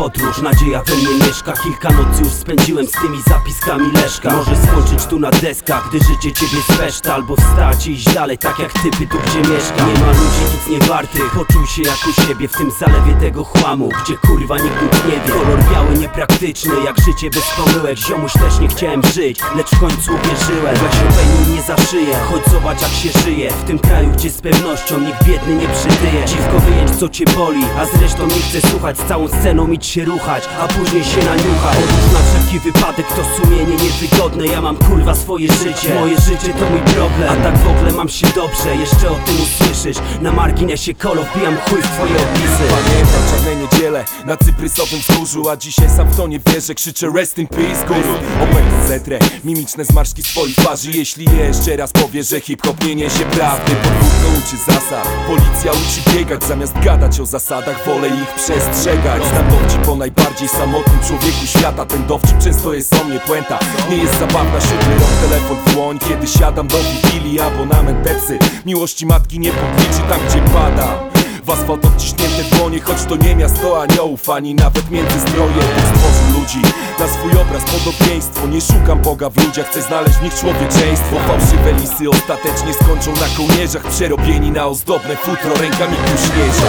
podróż, nadzieja we mnie mieszka. Kilka nocy już spędziłem z tymi zapiskami Leszka. Może skończyć tu na deskach, gdy życie ciebie speszta, albo wstać i iść dalej, tak jak typy tu gdzie mieszka. Nie ma ludzi nic nie wartych, poczuj się jak u siebie w tym zalewie tego chłamu, gdzie kurwa nikt nic nie wie. Kolor biały niepraktyczny, jak życie bez pomyłek. Ziomuś też nie chciałem żyć, lecz w końcu uwierzyłem. Weź obejmij mnie za szyję, chodź zobacz jak się żyje w tym kraju, gdzie z pewnością nikt biedny nie przytyje. Dziwko wyjedź co cię boli, a zresztą nie chcę słuchać, z całą sceną idź się ruchać, a później się naniuchać. Odłóż na wszelki wypadek to sumienie niewygodne. Ja mam kurwa swoje życie, moje życie to mój problem, a tak w ogóle mam się dobrze. Jeszcze o tym usłyszysz, na marginesie kolo wbijam chuj w twoje opisy. Pamiętam czarne niedziele na cyprysowym wzgórzu, a dzisiaj sam w to nie wierzę, krzyczę rest in peace guru. Opęd zetrę, mimiczne zmarszki swojej twarzy, jeśli jeszcze raz powie, że hip-hop nie niesie prawdy. Podwórko uczy zasad, policja uczy biegać, zamiast gadać o zasadach wolę ich przestrzegać. Znam dowcip o najbardziej samotnym człowieku świata, ten dowcip często jest o mnie puenta. Nie jest zabawna, 7 rok, telefon w dłoń, kiedy siadam do wigilii, abonament Pepsy. Miłości matki nie podliczy tam gdzie pada. W asfalt odciśnięte dłonie, choć to nie miasto aniołów, ani nawet międzyzdroje. Bóg stworzył ludzi na swój obraz, podobieństwo. Nie szukam Boga w ludziach, chcę znaleźć w nich człowieczeństwo. Fałszywe lisy ostatecznie skończą na kołnierzach, przerobieni na ozdobne futro rękami kuśnierza.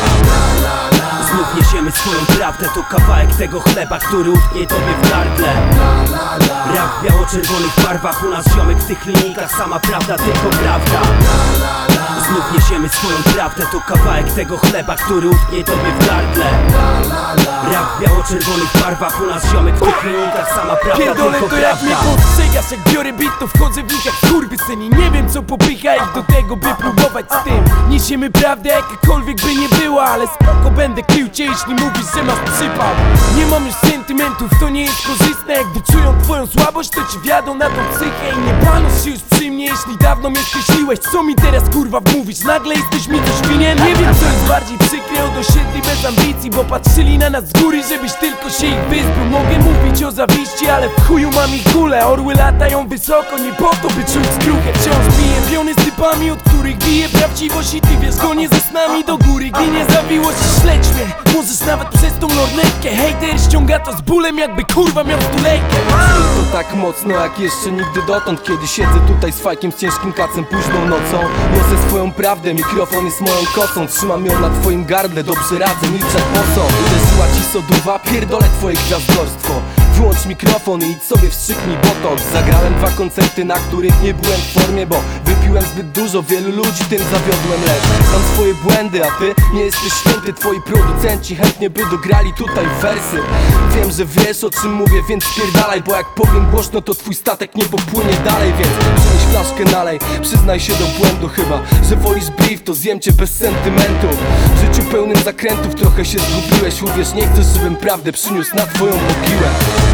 Znów niesiemy swoją prawdę, to kawałek tego chleba, który utknie tobie w gardle. Rap w biało-czerwonych barwach, u nas ziomek w tych linijkach, sama prawda, tylko prawda. Znów niesiemy swoją prawdę, to kawałek tego chleba, który utknie tobie w gardle. Rap w biało-czerwonych barwach, u nas ziomek w tych linijkach, sama prawda, pierdolę tylko to jak mnie prawda. postrzegasz, jak biorę beat, to wchodzę w nich jak skurwysyni. Nie wiem co popycha ich do tego, by próbować z tym. Niesiemy prawdę jakakolwiek by nie była, ale spoko będę krył cię, jeśli mówisz, że masz przypał. Nie mam już sentymentów, to nie jest korzystne. Jak wyczują twoją słabość, to ci wjadą na tą psychę. I nie panusz się już przy mnie, jeśli dawno mnie skreśliłeś. Co mi teraz kurwa wmówić? Nagle jesteś mi coś winien? Nie wiem co jest bardziej przykre od osiedli bez ambicji, bo patrzyli na nas z góry, żebyś tylko się ich wyzbył. Mogę mówić o zawiści, ale w chuju mam ich kulę. Orły latają wysoko, nie po to by czuć skruchę. Wciąż biję piony z typami, od których bije prawdziwość. I ty wiesz, gonie ze snami do góry, ginie zawiłość. Śledź mnie, możesz nawet przez tą lornetkę. Hejter ściąga to z bólem, jakby kurwa miał stulejkę. To tak mocno jak jeszcze nigdy dotąd, kiedy siedzę tutaj z fajkiem, z ciężkim kacem późną nocą. Niosę swoją prawdę, mikrofon jest moją kosą. Trzymam ją na twoim gardle, dobrze radzę, milczę posą. Uderzyła ci soduwa, pierdolę twoje gwiazdorstwo. Wyłącz mikrofon i idź sobie wstrzyknij botox. Zagrałem 2 koncerty, na których nie byłem w formie, bo wypiłem zbyt dużo, wielu ludzi tym zawiodłem. Lecz znam swoje błędy, a ty nie jesteś święty. Twoi producenci chętnie by dograli tutaj wersy. Wiem, że wiesz o czym mówię, więc spierdalaj, bo jak powiem głośno, to twój statek nie popłynie dalej. Więc przynieś flaszkę, nalej, przyznaj się do błędu. Chyba, że wolisz brief, to zjem cię bez sentymentu. W życiu pełnym zakrętów trochę się zgubiłeś. Uwierz, nie chcesz, żebym prawdę przyniósł na twoją mogiłę.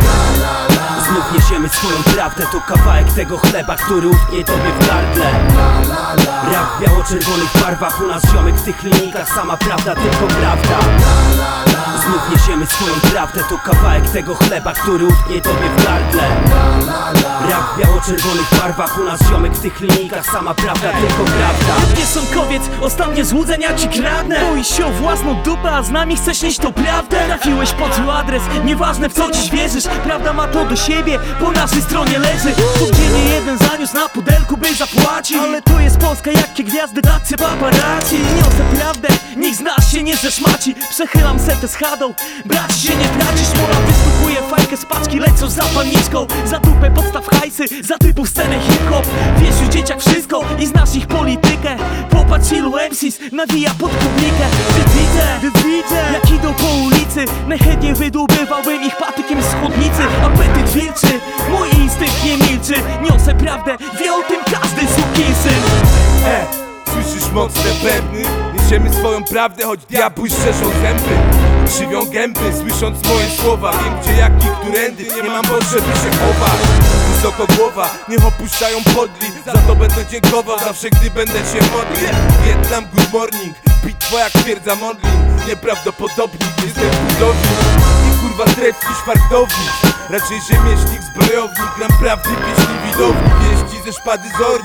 Znów niesiemy swoją prawdę, to kawałek tego chleba, który utknie tobie w gardle. Rap w biało-czerwonych barwach, u nas ziomek w tych linijkach, sama prawda, tylko prawda. Znów niesiemy swoją prawdę, to kawałek tego chleba, który utknie tobie w gardle. Rap w biało-czerwonych barwach, u nas ziomek w tych linijkach, sama prawda, tylko prawda. Kieszonkowiec, ostatnie złudzenia ci kradnę. Boisz się o własną dupę, a z nami chcesz nieść tą prawdę. Trafiłeś pod zły adres, nieważne w co dziś wierzysz. Prawda ma to do siebie, po naszej stronie leży. Codziennie jeden zaniósł na pudelku, by zapłacić. Ale to jest Polska, jakie gwiazdy, tacy paparazzi. Niosę prawdę, nikt z nas się nie zeszmaci. Przechylam setę z chadą, brać się nie traci. Szmora wystupuje fajkę z paczki, lecą za paniczką. Za dupę podstaw hajsy, za typów scenę hip-hop. Wiesz już dzieciak wszystko i znasz ich politykę. Popatrz ilu MCs nawija pod publikę. Widzę, jak idą po ulicy. Najchętniej wydłubywałbym ich patykiem z chłodnicy. Apetyt wilczy, mój instynkt nie milczy. Niosę prawdę, wie o tym każdy sukinsyn. Słyszysz mocne bębny? Niesiemy swoją prawdę, choć diabły szczerzą zęby. Krzywią gęby, słysząc moje słowa. Wiem gdzie, jak i którędy, nie mam potrzeby się chować. Wysoko głowa, niech opuszczają podli. Za to będę dziękował zawsze, gdy będę się modlił. Wietnam, good morning, bitwa jak twierdza Modlin. Nieprawdopodobnik, jestem budownik i kurwa trefki szwartownik. Raczej rzemieślnik, zbrojownik, gram prawdy, pieśni widownik. Wieści ze szpady zorni,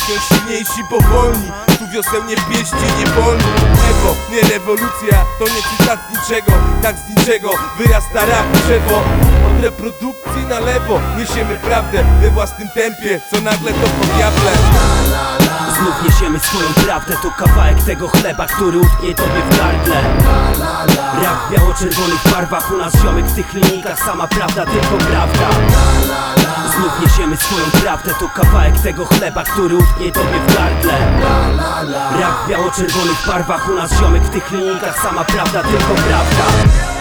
wciąż silniejsi, powolni. Tu wiosennie pieści nie wolni. Ewo, nie rewolucja, to nie cytat z niczego. Tak z niczego wyrasta rap drzewo. Od reprodukcji na lewo niesiemy prawdę we własnym tempie, co nagle to po diable. Znów niesiemy swoją prawdę, to kawałek tego chleba, który utknie tobie w gardle. Rap w biało-czerwonych barwach, u nas ziomek w tych linijkach, sama prawda, tylko prawda. Znów niesiemy swoją prawdę, to kawałek tego chleba, który utknie tobie w gardle. Rap w biało-czerwonych barwach, u nas ziomek w tych linijkach, sama prawda, tylko prawda.